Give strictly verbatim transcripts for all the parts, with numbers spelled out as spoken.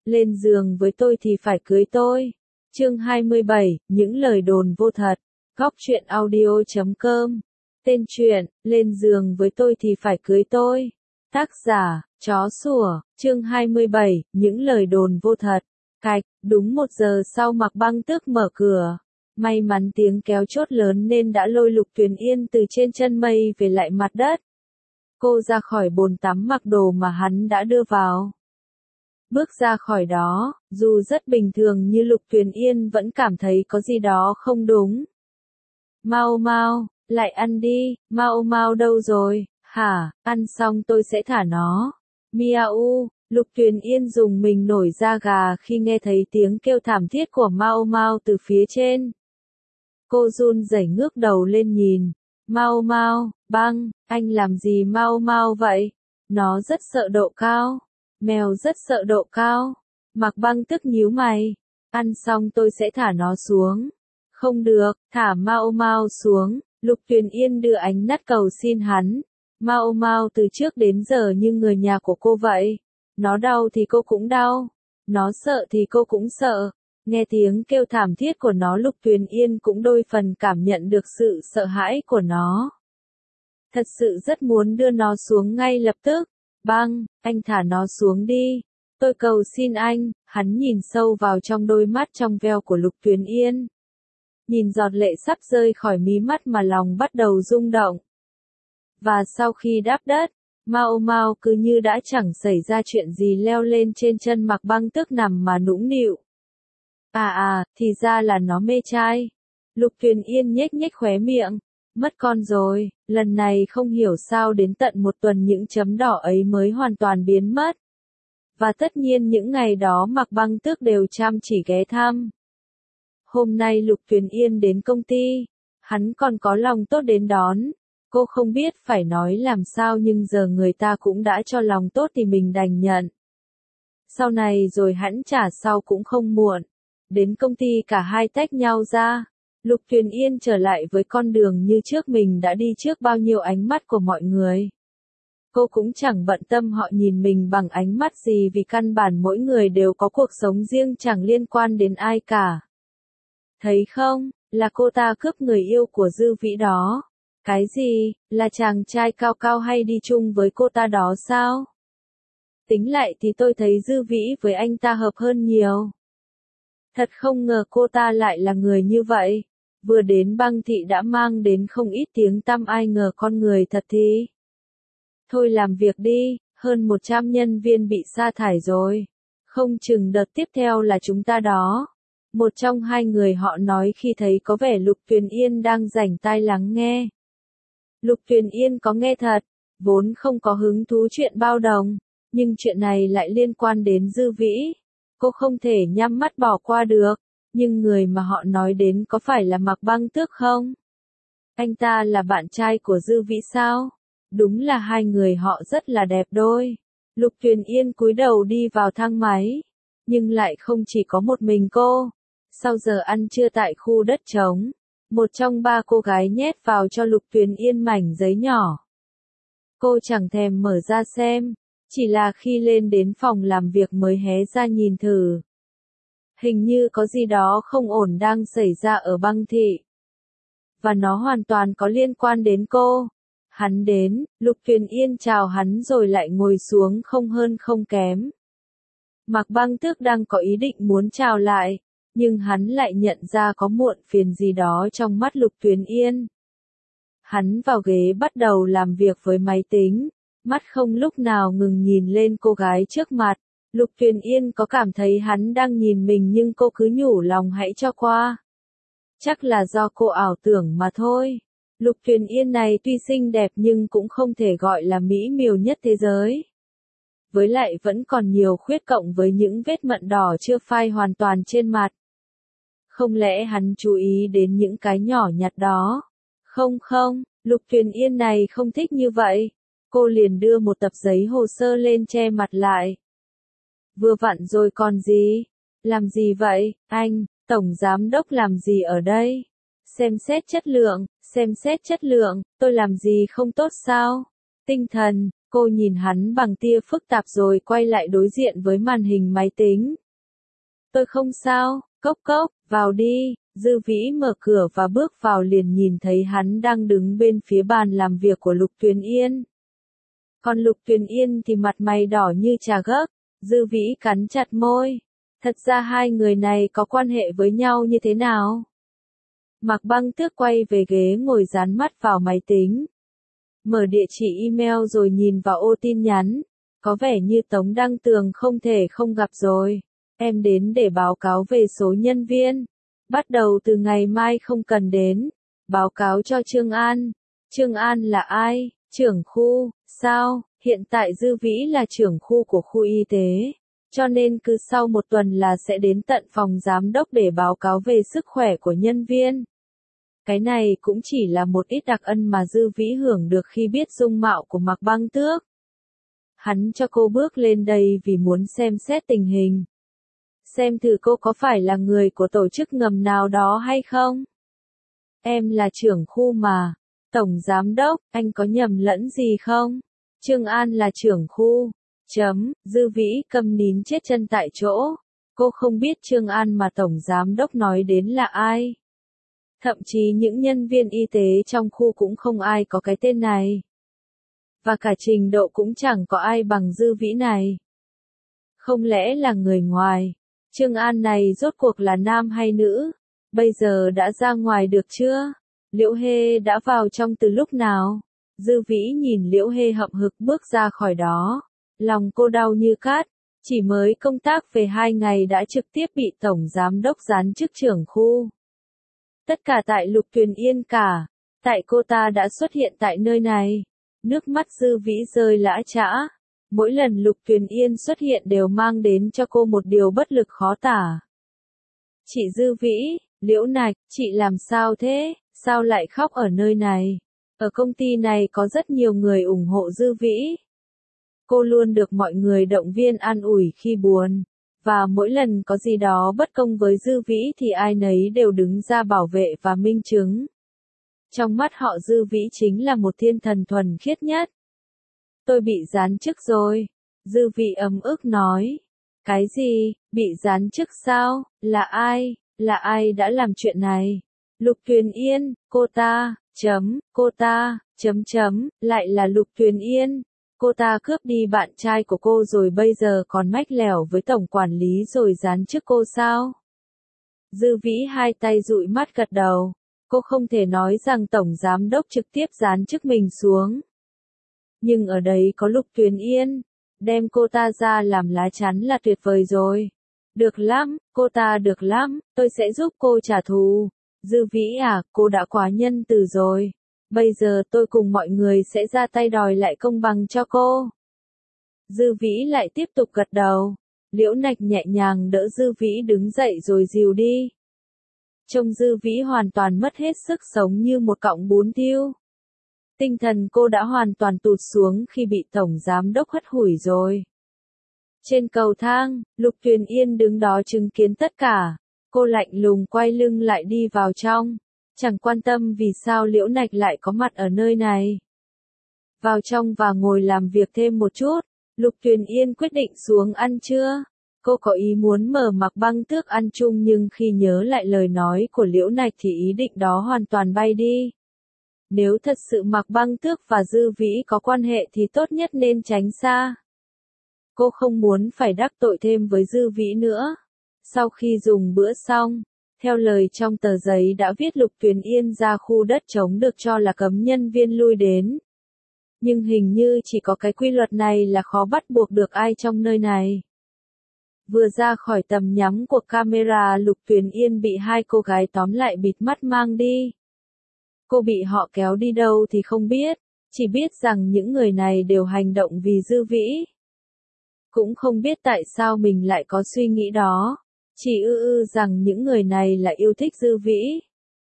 lên giường với tôi thì phải cưới tôi. Chương hai mươi bảy, những lời đồn vô thật. Góc truyện audio chấm com. Tên truyện, lên giường với tôi thì phải cưới tôi. Tác giả, chó sủa. Chương hai mươi bảy, những lời đồn vô thật. Cạch, đúng một giờ sau Mạc Băng Tước mở cửa. May mắn tiếng kéo chốt lớn nên đã lôi Lục Tuyền Yên từ trên chân mây về lại mặt đất. Cô ra khỏi bồn tắm mặc đồ mà hắn đã đưa vào. Bước ra khỏi đó, dù rất bình thường như Lục Tuyền Yên vẫn cảm thấy có gì đó không đúng. Mau mau, lại ăn đi, Mau Mau đâu rồi, hả, ăn xong tôi sẽ thả nó. Miau, Lục Tuyền Yên dùng mình nổi da gà khi nghe thấy tiếng kêu thảm thiết của Mau Mau từ phía trên. Cô run rẩy ngước đầu lên nhìn. Mau Mau, Băng, anh làm gì Mau Mau vậy? Nó rất sợ độ cao. Mèo rất sợ độ cao. Mạc Băng tức nhíu mày. Ăn xong tôi sẽ thả nó xuống. Không được, thả Mau Mau xuống. Lục Tuyền Yên đưa ánh mắt cầu xin hắn. Mau Mau từ trước đến giờ như người nhà của cô vậy. Nó đau thì cô cũng đau. Nó sợ thì cô cũng sợ. Nghe tiếng kêu thảm thiết của nó, Lục Tuyền Yên cũng đôi phần cảm nhận được sự sợ hãi của nó. Thật sự rất muốn đưa nó xuống ngay lập tức. Băng, anh thả nó xuống đi. Tôi cầu xin anh. Hắn nhìn sâu vào trong đôi mắt trong veo của Lục Tuyền Yên. Nhìn giọt lệ sắp rơi khỏi mí mắt mà lòng bắt đầu rung động. Và sau khi đáp đất, Mau Mau cứ như đã chẳng xảy ra chuyện gì leo lên trên chân Mạc Băng Tước nằm mà nũng nịu. À à, thì ra là nó mê trai. Lục Tuyền Yên nhếch nhếch khóe miệng. Mất con rồi, lần này không hiểu sao đến tận một tuần những chấm đỏ ấy mới hoàn toàn biến mất. Và tất nhiên những ngày đó Mạc Băng Tước đều chăm chỉ ghé thăm. Hôm nay Lục Tuyền Yên đến công ty, hắn còn có lòng tốt đến đón. Cô không biết phải nói làm sao nhưng giờ người ta cũng đã cho lòng tốt thì mình đành nhận. Sau này rồi hẵng trả sau cũng không muộn. Đến công ty cả hai tách nhau ra. Lục Tuyền Yên trở lại với con đường như trước mình đã đi trước bao nhiêu ánh mắt của mọi người. Cô cũng chẳng bận tâm họ nhìn mình bằng ánh mắt gì vì căn bản mỗi người đều có cuộc sống riêng chẳng liên quan đến ai cả. Thấy không, là cô ta cướp người yêu của Dư Vĩ đó. Cái gì, là chàng trai cao cao hay đi chung với cô ta đó sao? Tính lại thì tôi thấy Dư Vĩ với anh ta hợp hơn nhiều. Thật không ngờ cô ta lại là người như vậy. Vừa đến Băng Thị đã mang đến không ít tiếng tăm, ai ngờ con người thật thì. Thôi làm việc đi, hơn một trăm nhân viên bị sa thải rồi. Không chừng đợt tiếp theo là chúng ta đó. Một trong hai người họ nói khi thấy có vẻ Lục Tuyền Yên đang rảnh tai lắng nghe. Lục Tuyền Yên có nghe thật, vốn không có hứng thú chuyện bao đồng, nhưng chuyện này lại liên quan đến Dư Vĩ. Cô không thể nhắm mắt bỏ qua được, nhưng người mà họ nói đến có phải là Mạc Băng Tước không? Anh ta là bạn trai của Dư Vĩ sao? Đúng là hai người họ rất là đẹp đôi. Lục Tuyền Yên cúi đầu đi vào thang máy, nhưng lại không chỉ có một mình cô. Sau giờ ăn trưa tại khu đất trống, một trong ba cô gái nhét vào cho Lục Tuyền Yên mảnh giấy nhỏ. Cô chẳng thèm mở ra xem, chỉ là khi lên đến phòng làm việc mới hé ra nhìn thử. Hình như có gì đó không ổn đang xảy ra ở Băng Thị. Và nó hoàn toàn có liên quan đến cô. Hắn đến, Lục Tuyền Yên chào hắn rồi lại ngồi xuống không hơn không kém. Mạc Băng Tước đang có ý định muốn chào lại, nhưng hắn lại nhận ra có muộn phiền gì đó trong mắt Lục Tuyền Yên. Hắn vào ghế bắt đầu làm việc với máy tính, mắt không lúc nào ngừng nhìn lên cô gái trước mặt. Lục Tuyền Yên có cảm thấy hắn đang nhìn mình nhưng cô cứ nhủ lòng hãy cho qua. Chắc là do cô ảo tưởng mà thôi. Lục Tuyền Yên này tuy xinh đẹp nhưng cũng không thể gọi là mỹ miều nhất thế giới. Với lại vẫn còn nhiều khuyết cộng với những vết mận đỏ chưa phai hoàn toàn trên mặt. Không lẽ hắn chú ý đến những cái nhỏ nhặt đó? Không không, Lục Tuyền Yên này không thích như vậy. Cô liền đưa một tập giấy hồ sơ lên che mặt lại. Vừa vặn rồi còn gì? Làm gì vậy, anh, tổng giám đốc làm gì ở đây? Xem xét chất lượng, xem xét chất lượng, tôi làm gì không tốt sao? Tinh thần, cô Cô nhìn hắn bằng tia phức tạp rồi quay lại đối diện với màn hình máy tính. Tôi không sao, cốc cốc, vào đi. Dư Vĩ mở cửa và bước vào liền nhìn thấy hắn đang đứng bên phía bàn làm việc của Lục Tuyền Yên. Còn Lục Tuyền Yên thì mặt mày đỏ như trà gấc. Dư Vĩ cắn chặt môi. Thật ra hai người này có quan hệ với nhau như thế nào? Mạc Băng Tước quay về ghế ngồi dán mắt vào máy tính. Mở địa chỉ email rồi nhìn vào ô tin nhắn. Có vẻ như Tống Đăng Tường không thể không gặp rồi. Em đến để báo cáo về số nhân viên. Bắt đầu từ ngày mai không cần đến. Báo cáo cho Trương An. Trương An là ai? Trưởng khu, sao? Hiện tại Dư Vĩ là trưởng khu của khu y tế. Cho nên cứ sau một tuần là sẽ đến tận phòng giám đốc để báo cáo về sức khỏe của nhân viên. Cái này cũng chỉ là một ít đặc ân mà Dư Vĩ hưởng được khi biết dung mạo của Mạc Băng Tước. Hắn cho cô bước lên đây vì muốn xem xét tình hình. Xem thử cô có phải là người của tổ chức ngầm nào đó hay không? Em là trưởng khu mà. Tổng giám đốc, anh có nhầm lẫn gì không? Trương An là trưởng khu. Chấm, Dư Vĩ câm nín chết chân tại chỗ. Cô không biết Trương An mà tổng giám đốc nói đến là ai. Thậm chí những nhân viên y tế trong khu cũng không ai có cái tên này. Và cả trình độ cũng chẳng có ai bằng Dư Vĩ này. Không lẽ là người ngoài? Trương An này rốt cuộc là nam hay nữ? Bây giờ đã ra ngoài được chưa? Liễu Hê đã vào trong từ lúc nào? Dư Vĩ nhìn Liễu Hê hậm hực bước ra khỏi đó. Lòng cô đau như cát. Chỉ mới công tác về hai ngày đã trực tiếp bị tổng giám đốc giáng chức trưởng khu. Tất cả tại Lục Tuyền Yên cả. Tại cô ta đã xuất hiện tại nơi này. Nước mắt Dư Vĩ rơi lã chã. Mỗi lần Lục Tuyền Yên xuất hiện đều mang đến cho cô một điều bất lực khó tả. Chị Dư Vĩ, Liễu Nạch, chị làm sao thế? Sao lại khóc ở nơi này? Ở công ty này có rất nhiều người ủng hộ Dư Vĩ. Cô luôn được mọi người động viên an ủi khi buồn. Và mỗi lần có gì đó bất công với Dư Vĩ thì ai nấy đều đứng ra bảo vệ và minh chứng. Trong mắt họ Dư Vĩ chính là một thiên thần thuần khiết nhất. Tôi bị giáng chức rồi. Dư Vĩ ấm ức nói. Cái gì? Bị giáng chức sao? Là ai? Là ai đã làm chuyện này? Lục Tuyền Yên, cô ta, chấm, cô ta, chấm chấm, lại là Lục Tuyền Yên. Cô ta cướp đi bạn trai của cô rồi bây giờ còn mách lẻo với tổng quản lý rồi giáng chức cô sao? Dư Vĩ hai tay dụi mắt gật đầu. Cô không thể nói rằng tổng giám đốc trực tiếp giáng chức mình xuống. Nhưng ở đây có Lục Tuyền Yên. Đem cô ta ra làm lá chắn là tuyệt vời rồi. Được lắm, cô ta được lắm, tôi sẽ giúp cô trả thù. Dư Vĩ à, cô đã quá nhân từ rồi. Bây giờ tôi cùng mọi người sẽ ra tay đòi lại công bằng cho cô. Dư Vĩ lại tiếp tục gật đầu. Liễu Nạch nhẹ nhàng đỡ Dư Vĩ đứng dậy rồi dìu đi. Trông Dư Vĩ hoàn toàn mất hết sức sống như một cọng bún thiêu. Tinh thần cô đã hoàn toàn tụt xuống khi bị tổng giám đốc hất hủi rồi. Trên cầu thang, Lục Tuyền Yên đứng đó chứng kiến tất cả. Cô lạnh lùng quay lưng lại đi vào trong. Chẳng quan tâm vì sao Liễu Nạch lại có mặt ở nơi này. Vào trong và ngồi làm việc thêm một chút. Lục Tuyền Yên quyết định xuống ăn trưa. Cô có ý muốn mở Mạc Băng Tước ăn chung nhưng khi nhớ lại lời nói của Liễu Nạch thì ý định đó hoàn toàn bay đi. Nếu thật sự Mạc Băng Tước và Dư Vĩ có quan hệ thì tốt nhất nên tránh xa. Cô không muốn phải đắc tội thêm với Dư Vĩ nữa. Sau khi dùng bữa xong, theo lời trong tờ giấy đã viết Lục Tuyền Yên ra khu đất trống được cho là cấm nhân viên lui đến. Nhưng hình như chỉ có cái quy luật này là khó bắt buộc được ai trong nơi này. Vừa ra khỏi tầm nhắm của camera Lục Tuyền Yên bị hai cô gái tóm lại bịt mắt mang đi. Cô bị họ kéo đi đâu thì không biết, chỉ biết rằng những người này đều hành động vì Dư Vĩ. Cũng không biết tại sao mình lại có suy nghĩ đó, chỉ ư ư rằng những người này là yêu thích Dư Vĩ.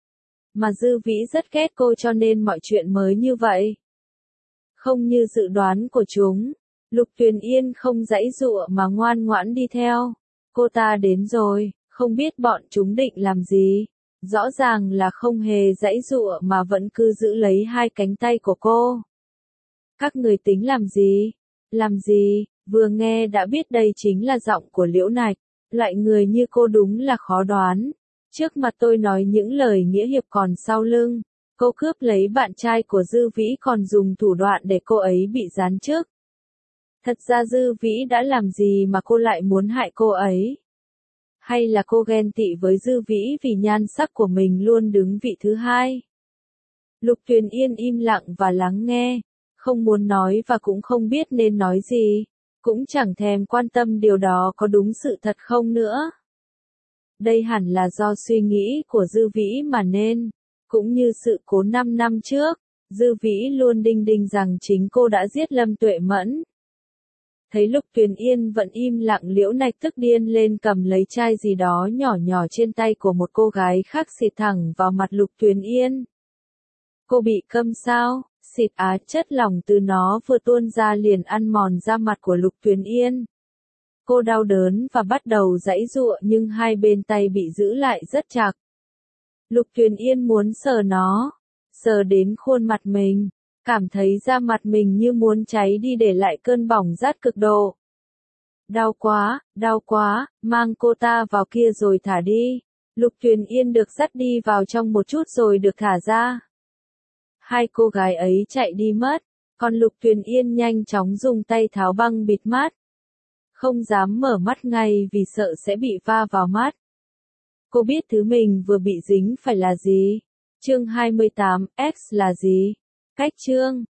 Mà Dư Vĩ rất ghét cô cho nên mọi chuyện mới như vậy. Không như dự đoán của chúng, Lục Tuyền Yên không giãy giụa mà ngoan ngoãn đi theo. Cô ta đến rồi, không biết bọn chúng định làm gì. Rõ ràng là không hề giãy giụa mà vẫn cứ giữ lấy hai cánh tay của cô. Các người tính làm gì? Làm gì? Vừa nghe đã biết đây chính là giọng của Liễu Nạch. Loại người như cô đúng là khó đoán. Trước mặt tôi nói những lời nghĩa hiệp còn sau lưng. Cô cướp lấy bạn trai của Dư Vĩ còn dùng thủ đoạn để cô ấy bị giáng chức. Thật ra Dư Vĩ đã làm gì mà cô lại muốn hại cô ấy? Hay là cô ghen tị với Dư Vĩ vì nhan sắc của mình luôn đứng vị thứ hai? Lục Tuyền Yên im lặng và lắng nghe, không muốn nói và cũng không biết nên nói gì, cũng chẳng thèm quan tâm điều đó có đúng sự thật không nữa. Đây hẳn là do suy nghĩ của Dư Vĩ mà nên, cũng như sự cố năm năm trước, Dư Vĩ luôn đinh đinh rằng chính cô đã giết Lâm Tuệ Mẫn. Thấy Lục Tuyền Yên vẫn im lặng, Liễu Nạch tức điên lên cầm lấy chai gì đó nhỏ nhỏ trên tay của một cô gái khác xịt thẳng vào mặt Lục Tuyền Yên. Cô bị câm sao? Xịt á, chất lỏng từ nó vừa tuôn ra liền ăn mòn da mặt của Lục Tuyền Yên. Cô đau đớn và bắt đầu giãy giụa nhưng hai bên tay bị giữ lại rất chặt. Lục Tuyền Yên muốn sờ nó, sờ đến khuôn mặt mình, cảm thấy da mặt mình như muốn cháy đi để lại cơn bỏng rát cực độ. Đau quá, đau quá, mang cô ta vào kia rồi thả đi. Lục Tuyền Yên được dắt đi vào trong một chút rồi được thả ra. Hai cô gái ấy chạy đi mất, còn Lục Tuyền Yên nhanh chóng dùng tay tháo băng bịt mắt. Không dám mở mắt ngay vì sợ sẽ bị va vào mắt. Cô biết thứ mình vừa bị dính phải là gì? Chương hai mươi tám, X là gì? Cách chương